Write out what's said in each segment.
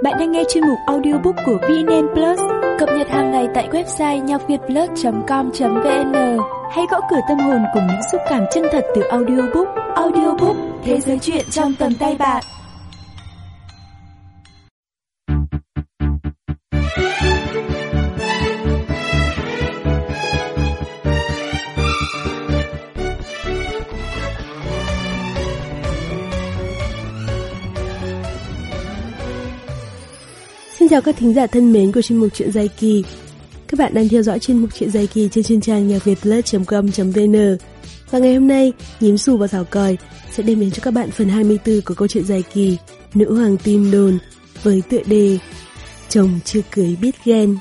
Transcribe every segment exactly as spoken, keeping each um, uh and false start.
Bạn đang nghe chuyên mục audiobook của vê en en Plus, cập nhật hàng ngày tại website nhạc việt plus chấm com chấm vn. Hãy gõ cửa tâm hồn cùng những xúc cảm chân thật từ audiobook. Audiobook, thế giới truyện trong tầm tay bạn. Xin chào các thính giả thân mến của chuyên mục Chuyện Dài Kỳ. Các bạn đang theo dõi chuyên mục Chuyện Dài Kỳ trên chuyên trang nhạc việt plus chấm com chấm vn. Và ngày hôm nay, Nhím Xù và Thảo Còi sẽ đem đến cho các bạn phần hai mươi tư của câu chuyện dài kỳ Nữ Hoàng Tin Đồn với tựa đề Chồng chưa cưới biết ghen.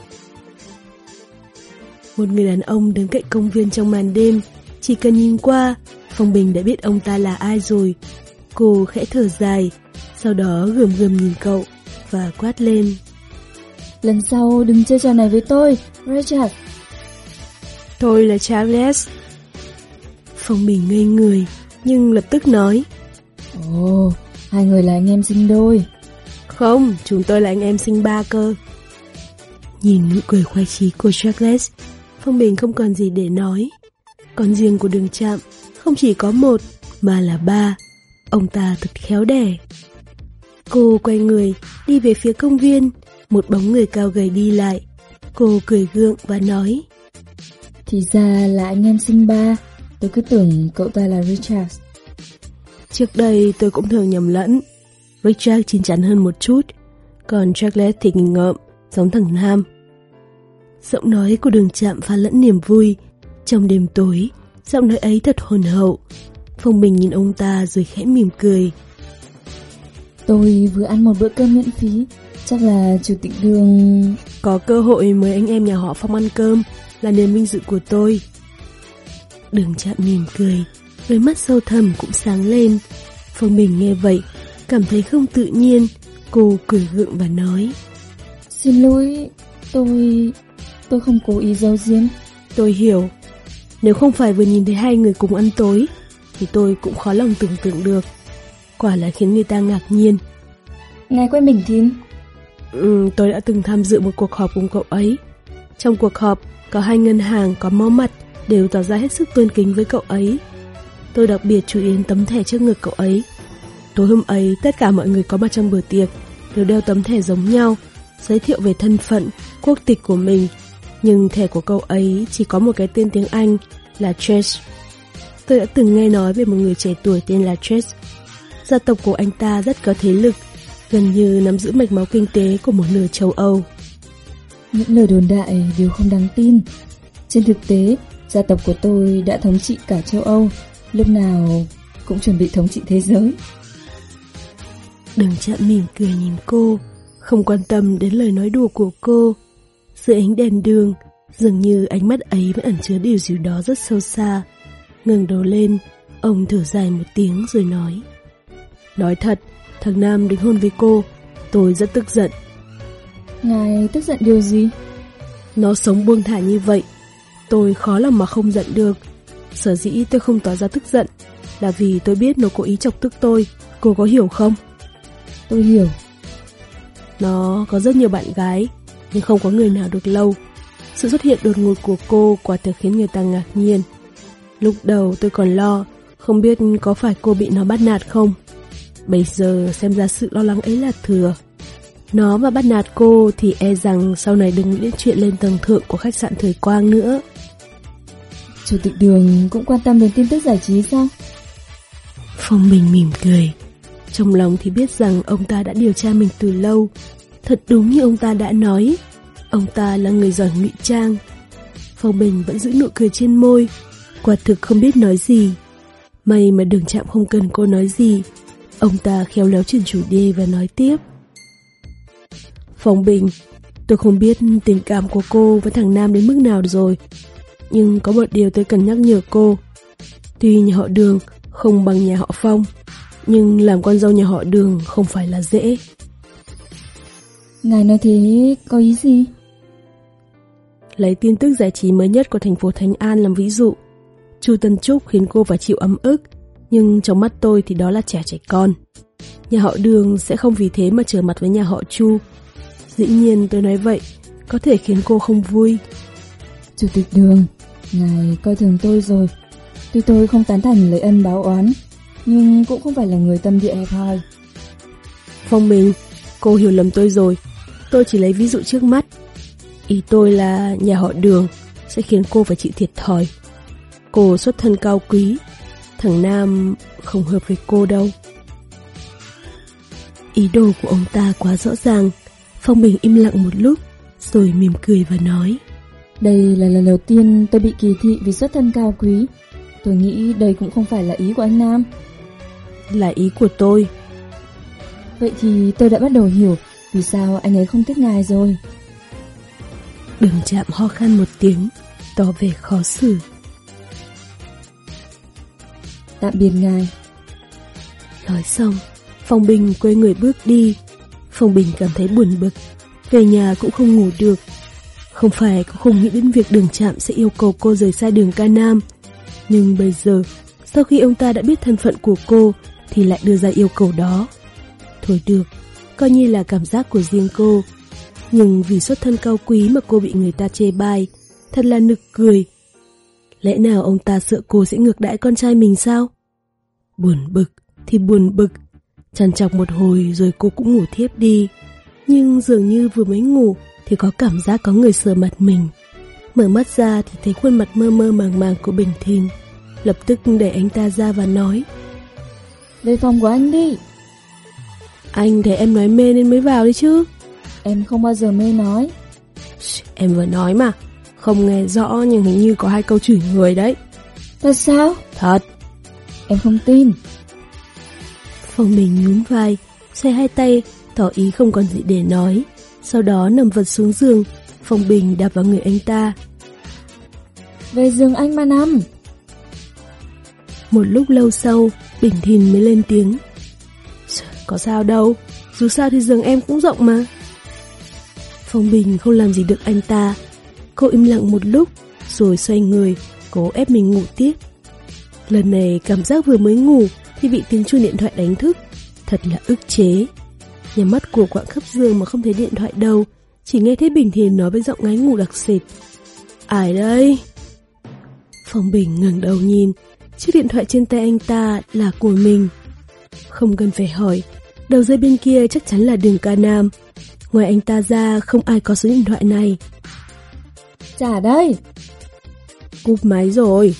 Một người đàn ông đứng cạnh công viên trong màn đêm, chỉ cần nhìn qua, Phong Bình đã biết ông ta là ai rồi. Cô khẽ thở dài, sau đó gườm gườm nhìn cậu và quát lên: Lần sau đừng chơi trò này với tôi, Richard. Tôi là Charles. Phong Bình ngây người, nhưng lập tức nói: Ồ, hai người là anh em sinh đôi. Không, chúng tôi là anh em sinh ba cơ. Nhìn nụ cười khoái chí của Charles, Phong Bình không còn gì để nói. Con riêng của Đường Trạm không chỉ có một, mà là ba. Ông ta thật khéo đẻ. Cô quay người, đi về phía công viên. Một bóng người cao gầy đi lại. Cô cười gượng và nói: Thì ra là anh em sinh ba. Tôi cứ tưởng cậu ta là Richard. Trước đây tôi cũng thường nhầm lẫn. Richard chín chắn hơn một chút, còn Charles thì nghịch ngợm, giống thằng Nam. Giọng nói của Đường Trạm pha lẫn niềm vui. Trong đêm tối, giọng nói ấy thật hồn hậu. Phong Bình nhìn ông ta rồi khẽ mỉm cười. Tôi vừa ăn một bữa cơm miễn phí. Chắc là chủ tịch Đường... Có cơ hội mời anh em nhà họ Phong ăn cơm là niềm vinh dự của tôi. Đường Trạm mỉm cười, đôi mắt sâu thẳm cũng sáng lên. Phong Bình nghe vậy, cảm thấy không tự nhiên. Cô cười gượng và nói: Xin lỗi, tôi... tôi không cố ý giấu giếm. Tôi hiểu. Nếu không phải vừa nhìn thấy hai người cùng ăn tối thì tôi cũng khó lòng tưởng tượng được. Quả là khiến người ta ngạc nhiên. Ngài quen Bình Thìn? Ừ, tôi đã từng tham dự một cuộc họp cùng cậu ấy. Trong cuộc họp, có hai ngân hàng có máu mặt đều tỏ ra hết sức tôn kính với cậu ấy. Tôi đặc biệt chú ý đến tấm thẻ trước ngực cậu ấy. Tối hôm ấy, tất cả mọi người có mặt trong bữa tiệc đều đeo tấm thẻ giống nhau, giới thiệu về thân phận, quốc tịch của mình. Nhưng thẻ của cậu ấy chỉ có một cái tên tiếng Anh là Trace. Tôi đã từng nghe nói về một người trẻ tuổi tên là Trace. Gia tộc của anh ta rất có thế lực, gần như nắm giữ mạch máu kinh tế của một nửa châu Âu. Những lời đồn đại đều không đáng tin. Trên thực tế, gia tộc của tôi đã thống trị cả châu Âu, lúc nào cũng chuẩn bị thống trị thế giới. Đường Trạm mỉm cười nhìn cô, không quan tâm đến lời nói đùa của cô. Dưới ánh đèn đường, dường như ánh mắt ấy vẫn ẩn chứa điều gì đó rất sâu xa. Ngẩng đầu lên, ông thở dài một tiếng rồi nói: Nói thật, thằng Nam đính hôn với cô, tôi rất tức giận. Ngài tức giận điều gì? Nó sống buông thả như vậy, tôi khó lòng mà không giận được. Sở dĩ tôi không tỏ ra tức giận là vì tôi biết nó cố ý chọc tức tôi. Cô có hiểu không? Tôi hiểu. Nó có rất nhiều bạn gái, nhưng không có người nào được lâu. Sự xuất hiện đột ngột của cô quả thực khiến người ta ngạc nhiên. Lúc đầu tôi còn lo, không biết có phải cô bị nó bắt nạt không. Bây giờ xem ra sự lo lắng ấy là thừa. Nó mà bắt nạt cô thì e rằng sau này đừng nghĩ đến chuyện lên tầng thượng của khách sạn Thời Quang nữa. Chủ tịch Đường cũng quan tâm đến tin tức giải trí sao? Phong Bình mỉm cười. Trong lòng thì biết rằng ông ta đã điều tra mình từ lâu. Thật đúng như ông ta đã nói, ông ta là người giỏi ngụy trang. Phong Bình vẫn giữ nụ cười trên môi, quả thực không biết nói gì. May mà Đường Trạm không cần cô nói gì. Ông ta khéo léo chuyển chủ đề và nói tiếp: Phong Bình, tôi không biết tình cảm của cô với thằng Nam đến mức nào rồi, nhưng có một điều tôi cần nhắc nhở cô. Tuy nhà họ Đường không bằng nhà họ Phong, nhưng làm con dâu nhà họ Đường không phải là dễ. Ngài nói thế có ý gì? Lấy tin tức giải trí mới nhất của thành phố Thánh An làm ví dụ. Chu Tân Trúc khiến cô phải chịu ấm ức, Nhưng trong mắt tôi thì đó là trẻ trẻ con. Nhà họ Đường sẽ không vì thế mà trở mặt với nhà họ Chu. Dĩ nhiên tôi nói vậy có thể khiến cô không vui. Chủ tịch Đường, ngài coi thường tôi rồi. Tuy tôi không tán thành lấy ân báo oán, nhưng cũng không phải là người tâm địa hẹp hòi. Phong Bình, cô hiểu lầm tôi rồi. Tôi chỉ lấy ví dụ trước mắt. Ý tôi là nhà họ Đường sẽ khiến cô phải chịu thiệt thòi. Cô xuất thân cao quý, thằng Nam không hợp với cô đâu. Ý đồ của ông ta quá rõ ràng. Phong Bình im lặng một lúc, rồi mỉm cười và nói: Đây là lần đầu tiên tôi bị kỳ thị vì xuất thân cao quý. Tôi nghĩ đây cũng không phải là ý của anh Nam. Là ý của tôi. Vậy thì tôi đã bắt đầu hiểu vì sao anh ấy không thích ngài rồi. Đường Trạm ho khan một tiếng, tỏ vẻ khó xử. Tạm biệt ngài. Nói xong, Phong Bình quay người bước đi. Phong Bình cảm thấy buồn bực, về nhà cũng không ngủ được. Không phải cô không nghĩ đến việc Đường Trạm sẽ yêu cầu cô rời xa Đường Ca Nam, nhưng bây giờ, sau khi ông ta đã biết thân phận của cô thì lại đưa ra yêu cầu đó. Thôi được, coi như là cảm giác của riêng cô. Nhưng vì xuất thân cao quý mà cô bị người ta chê bai, thật là nực cười. Lẽ nào ông ta sợ cô sẽ ngược đãi con trai mình sao? Buồn bực thì buồn bực. Trằn trọc một hồi rồi cô cũng ngủ thiếp đi. Nhưng dường như vừa mới ngủ thì có cảm giác có người sờ mặt mình. Mở mắt ra thì thấy khuôn mặt mơ mơ màng màng của Bình Thìn. Lập tức đẩy anh ta ra và nói: Về phòng của anh đi. Anh thấy em nói mê nên mới vào đi chứ. Em không bao giờ mê nói. Em vừa nói mà. Không nghe rõ nhưng hình như có hai câu chửi người đấy. Thật sao? Thật. Em không tin. Phong Bình nhún vai, xoay hai tay, tỏ ý không còn gì để nói. Sau đó nằm vật xuống giường. Phong Bình đạp vào người anh ta. Về giường anh mà nằm. Một lúc lâu sau, Bình Thìn mới lên tiếng: Có sao đâu, dù sao thì giường em cũng rộng mà. Phong Bình không làm gì được anh ta. Cô im lặng một lúc, rồi xoay người, cố ép mình ngủ tiếp. Lần này cảm giác vừa mới ngủ thì bị tiếng chuông điện thoại đánh thức. Thật là ức chế. Nhắm mắt của quạng khắp giường mà không thấy điện thoại đâu, chỉ nghe thấy Bình Thìn nói với giọng ngáy ngủ đặc sệt: Ai đây? Phong Bình ngẩng đầu nhìn, chiếc điện thoại trên tay anh ta là của mình. Không cần phải hỏi, đầu dây bên kia chắc chắn là Đường Ca Nam. Ngoài anh ta ra không ai có số điện thoại này. Trả đây. Cúp máy rồi.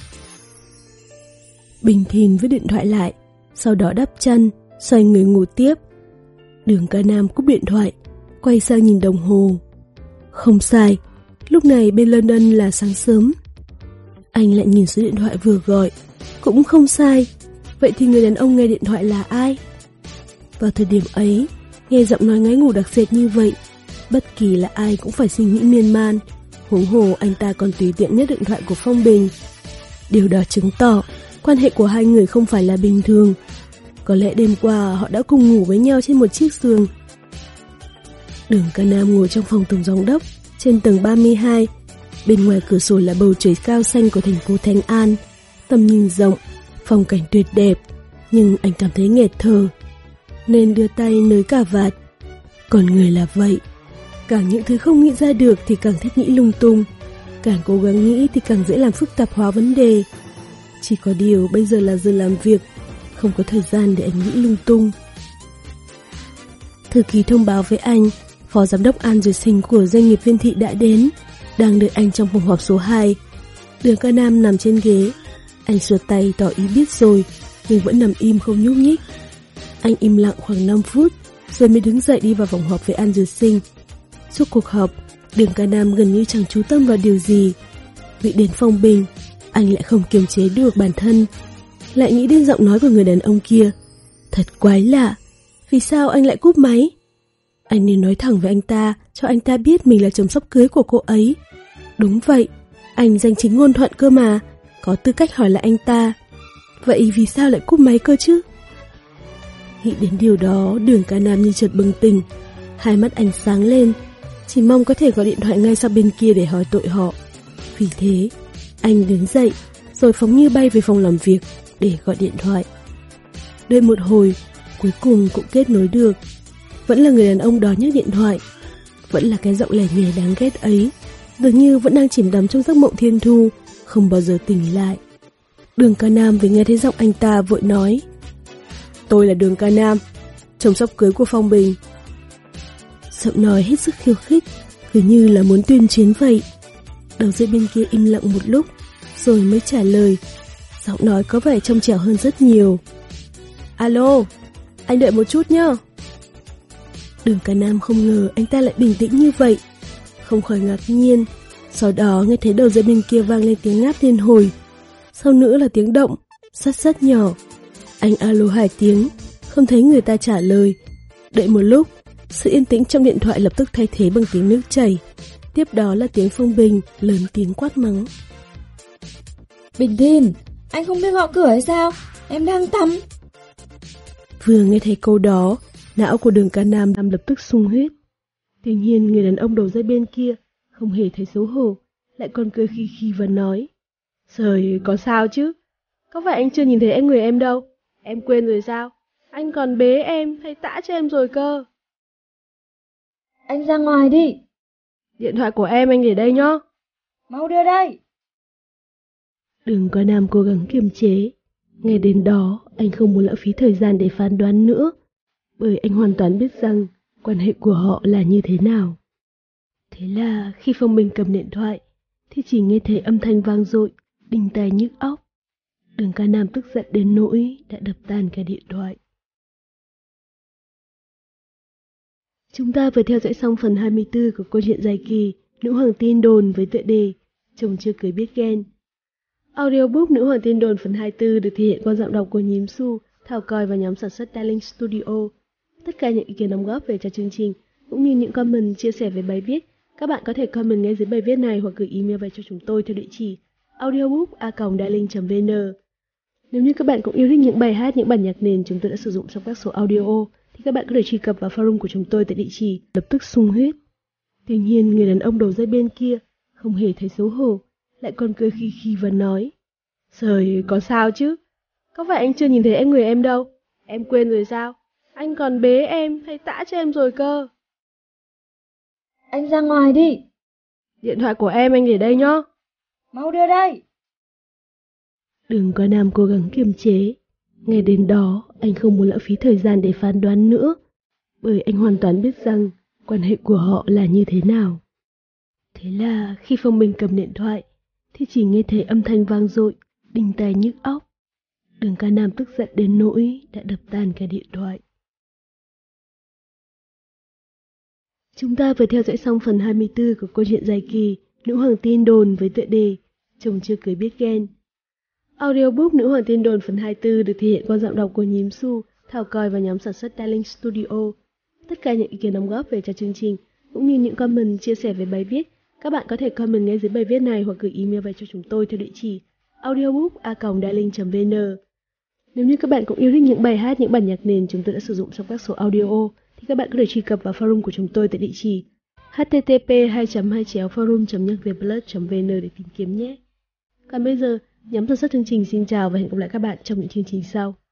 Bình Thìn với điện thoại lại, sau đó đắp chăn, xoay người ngủ tiếp. Đường Ca Nam cúp điện thoại, quay sang nhìn đồng hồ. Không sai, lúc này bên London là sáng sớm. Anh lại nhìn số điện thoại vừa gọi, cũng không sai. Vậy thì người đàn ông nghe điện thoại là ai? Vào thời điểm ấy, nghe giọng nói ngáy ngủ đặc sệt như vậy, bất kỳ là ai cũng phải suy nghĩ miên man. Huống hồ anh ta còn tùy tiện nhấc điện thoại của Phong Bình. Điều đó chứng tỏ quan hệ của hai người không phải là bình thường. Có lẽ đêm qua họ đã cùng ngủ với nhau trên một chiếc giường. Đường Ca Nam ngồi trong phòng tổng giám đốc, trên tầng ba mươi hai. Bên ngoài cửa sổ là bầu trời cao xanh của thành phố Thánh An. Tầm nhìn rộng, phong cảnh tuyệt đẹp. Nhưng anh cảm thấy nghẹt thở, nên đưa tay nới cà vạt. Còn người là vậy, càng những thứ không nghĩ ra được thì càng thích nghĩ lung tung. Càng cố gắng nghĩ thì càng dễ làm phức tạp hóa vấn đề. Chỉ có điều bây giờ là giờ làm việc, không có thời gian để anh nghĩ lung tung. Thư ký thông báo với anh, phó giám đốc An Duyệt Sinh của doanh nghiệp Viên Thị đã đến, đang đợi anh trong phòng họp số hai. Đường Ca Nam nằm trên ghế. Anh xua tay tỏ ý biết rồi, nhưng vẫn nằm im không nhúc nhích. Anh im lặng khoảng năm phút, rồi mới đứng dậy đi vào phòng họp với An Duyệt Sinh. Suốt cuộc họp, Đường Ca Nam gần như chẳng chú tâm vào điều gì. Nghĩ đến Phong Bình, anh lại không kiềm chế được bản thân. Lại nghĩ đến giọng nói của người đàn ông kia. Thật quái lạ, vì sao anh lại cúp máy? Anh nên nói thẳng với anh ta, cho anh ta biết mình là chồng sắp cưới của cô ấy. Đúng vậy, anh danh chính ngôn thuận cơ mà, có tư cách hỏi lại anh ta. Vậy vì sao lại cúp máy cơ chứ? Nghĩ đến điều đó, Đường Ca Nam như chợt bừng tỉnh. Hai mắt anh sáng lên, chỉ mong có thể gọi điện thoại ngay sang bên kia để hỏi tội họ. Vì thế, anh đứng dậy, rồi phóng như bay về phòng làm việc để gọi điện thoại. Đợi một hồi, cuối cùng cũng kết nối được. Vẫn là người đàn ông đó nhấc điện thoại. Vẫn là cái giọng lẻ nhè đáng ghét ấy, dường như vẫn đang chìm đắm trong giấc mộng thiên thu, không bao giờ tỉnh lại. Đường Ca Nam vừa nghe thấy giọng anh ta vội nói: "Tôi là Đường Ca Nam, chồng sắp cưới của Phong Bình." Giọng nói hết sức khiêu khích, dường như là muốn tuyên chiến vậy. Đầu dây bên kia im lặng một lúc, rồi mới trả lời. Giọng nói có vẻ trong trẻo hơn rất nhiều. "Alo, anh đợi một chút nhá." Đường Ca Nam không ngờ anh ta lại bình tĩnh như vậy, không khỏi ngạc nhiên. Sau đó nghe thấy đầu dây bên kia vang lên tiếng ngáp liên hồi, sau nữa là tiếng động rất rất nhỏ. Anh alo hai tiếng, không thấy người ta trả lời. Đợi một lúc, sự yên tĩnh trong điện thoại lập tức thay thế bằng tiếng nước chảy. Tiếp đó là tiếng Phong Bình lớn tiếng quát mắng: "Bình Thiên, anh không biết gõ cửa hay sao? Em đang tắm." Vừa nghe thấy câu đó, não của Đường Ca Nam Nam lập tức sung huyết. Tuy nhiên người đàn ông đầu dây bên kia không hề thấy xấu hổ, lại còn cười khi khi và nói: "Trời, có sao chứ? Có phải anh chưa nhìn thấy em người em đâu? Em quên rồi sao? Anh còn bế em, hay tã cho em rồi cơ." "Anh ra ngoài đi." "Điện thoại của em anh để đây nhá." "Mau đưa đây." Đường Ca Nam cố gắng kiềm chế. Nghe đến đó, anh không muốn lãng phí thời gian để phán đoán nữa, bởi anh hoàn toàn biết rằng quan hệ của họ là như thế nào. Thế là khi Phong Bình cầm điện thoại, thì chỉ nghe thấy âm thanh vang dội, đinh tai nhức óc. Đường Ca Nam tức giận đến nỗi đã đập tan cả điện thoại. Chúng ta vừa theo dõi xong phần hai mươi tư của câu chuyện dài kỳ Nữ Hoàng Tin Đồn với tựa đề Chồng Chưa Cưới Biết Ghen. Audiobook Nữ Hoàng Tin Đồn phần hai mươi tư được thể hiện qua giọng đọc của Nhím Su, Thảo Còi và nhóm sản xuất Darling Studio. Tất cả những ý kiến đóng góp về cho chương trình, cũng như những comment chia sẻ về bài viết, các bạn có thể comment ngay dưới bài viết này hoặc gửi email về cho chúng tôi theo địa chỉ audiobook a còng darling chấm vn. Nếu như các bạn cũng yêu thích những bài hát, những bản nhạc nền chúng tôi đã sử dụng trong các số audio, thì các bạn có thể truy cập vào forum của chúng tôi tại địa chỉ lập tức sung huyết. Tuy nhiên người đàn ông đầu dây bên kia không hề thấy xấu hổ, lại còn cười khi khi và nói: "Trời, có sao chứ? Có phải anh chưa nhìn thấy em người em đâu? Em quên rồi sao? Anh còn bế em, hay tã cho em rồi cơ." "Anh ra ngoài đi." "Điện thoại của em anh để đây nhá." "Mau đưa đây." Đường Ca Nam cố gắng kiềm chế. Nghe đến đó, anh không muốn lãng phí thời gian để phán đoán nữa, bởi anh hoàn toàn biết rằng quan hệ của họ là như thế nào. Thế là khi Phong Bình cầm điện thoại, thì chỉ nghe thấy âm thanh vang dội, đinh tai nhức óc. Đường Ca Nam tức giận đến nỗi đã đập tan cả điện thoại. Chúng ta vừa theo dõi xong phần hai mươi tư của câu chuyện dài kỳ Nữ Hoàng Tin Đồn với tựa đề Chồng Chưa Cưới Biết Ghen. Audiobook Nữ Hoàng Tin Đồn phần hai mươi tư được thể hiện qua giọng đọc của Nhím Su, Thảo Còi và nhóm sản xuất Darling Studio. Tất cả những ý kiến đóng góp về cho chương trình, cũng như những comment chia sẻ về bài viết, các bạn có thể comment ngay dưới bài viết này hoặc gửi email về cho chúng tôi theo địa chỉ audiobook a còng darling chấm vn. Nếu như các bạn cũng yêu thích những bài hát, những bản nhạc nền chúng tôi đã sử dụng trong các số audio, thì các bạn có thể truy cập vào forum của chúng tôi tại địa chỉ h t t p hai chấm hai chéo forum chấm nhacvietplus chấm vn để tìm kiếm nhé. Còn bây giờ, nhóm sản xuất chương trình xin chào và hẹn gặp lại các bạn trong những chương trình sau.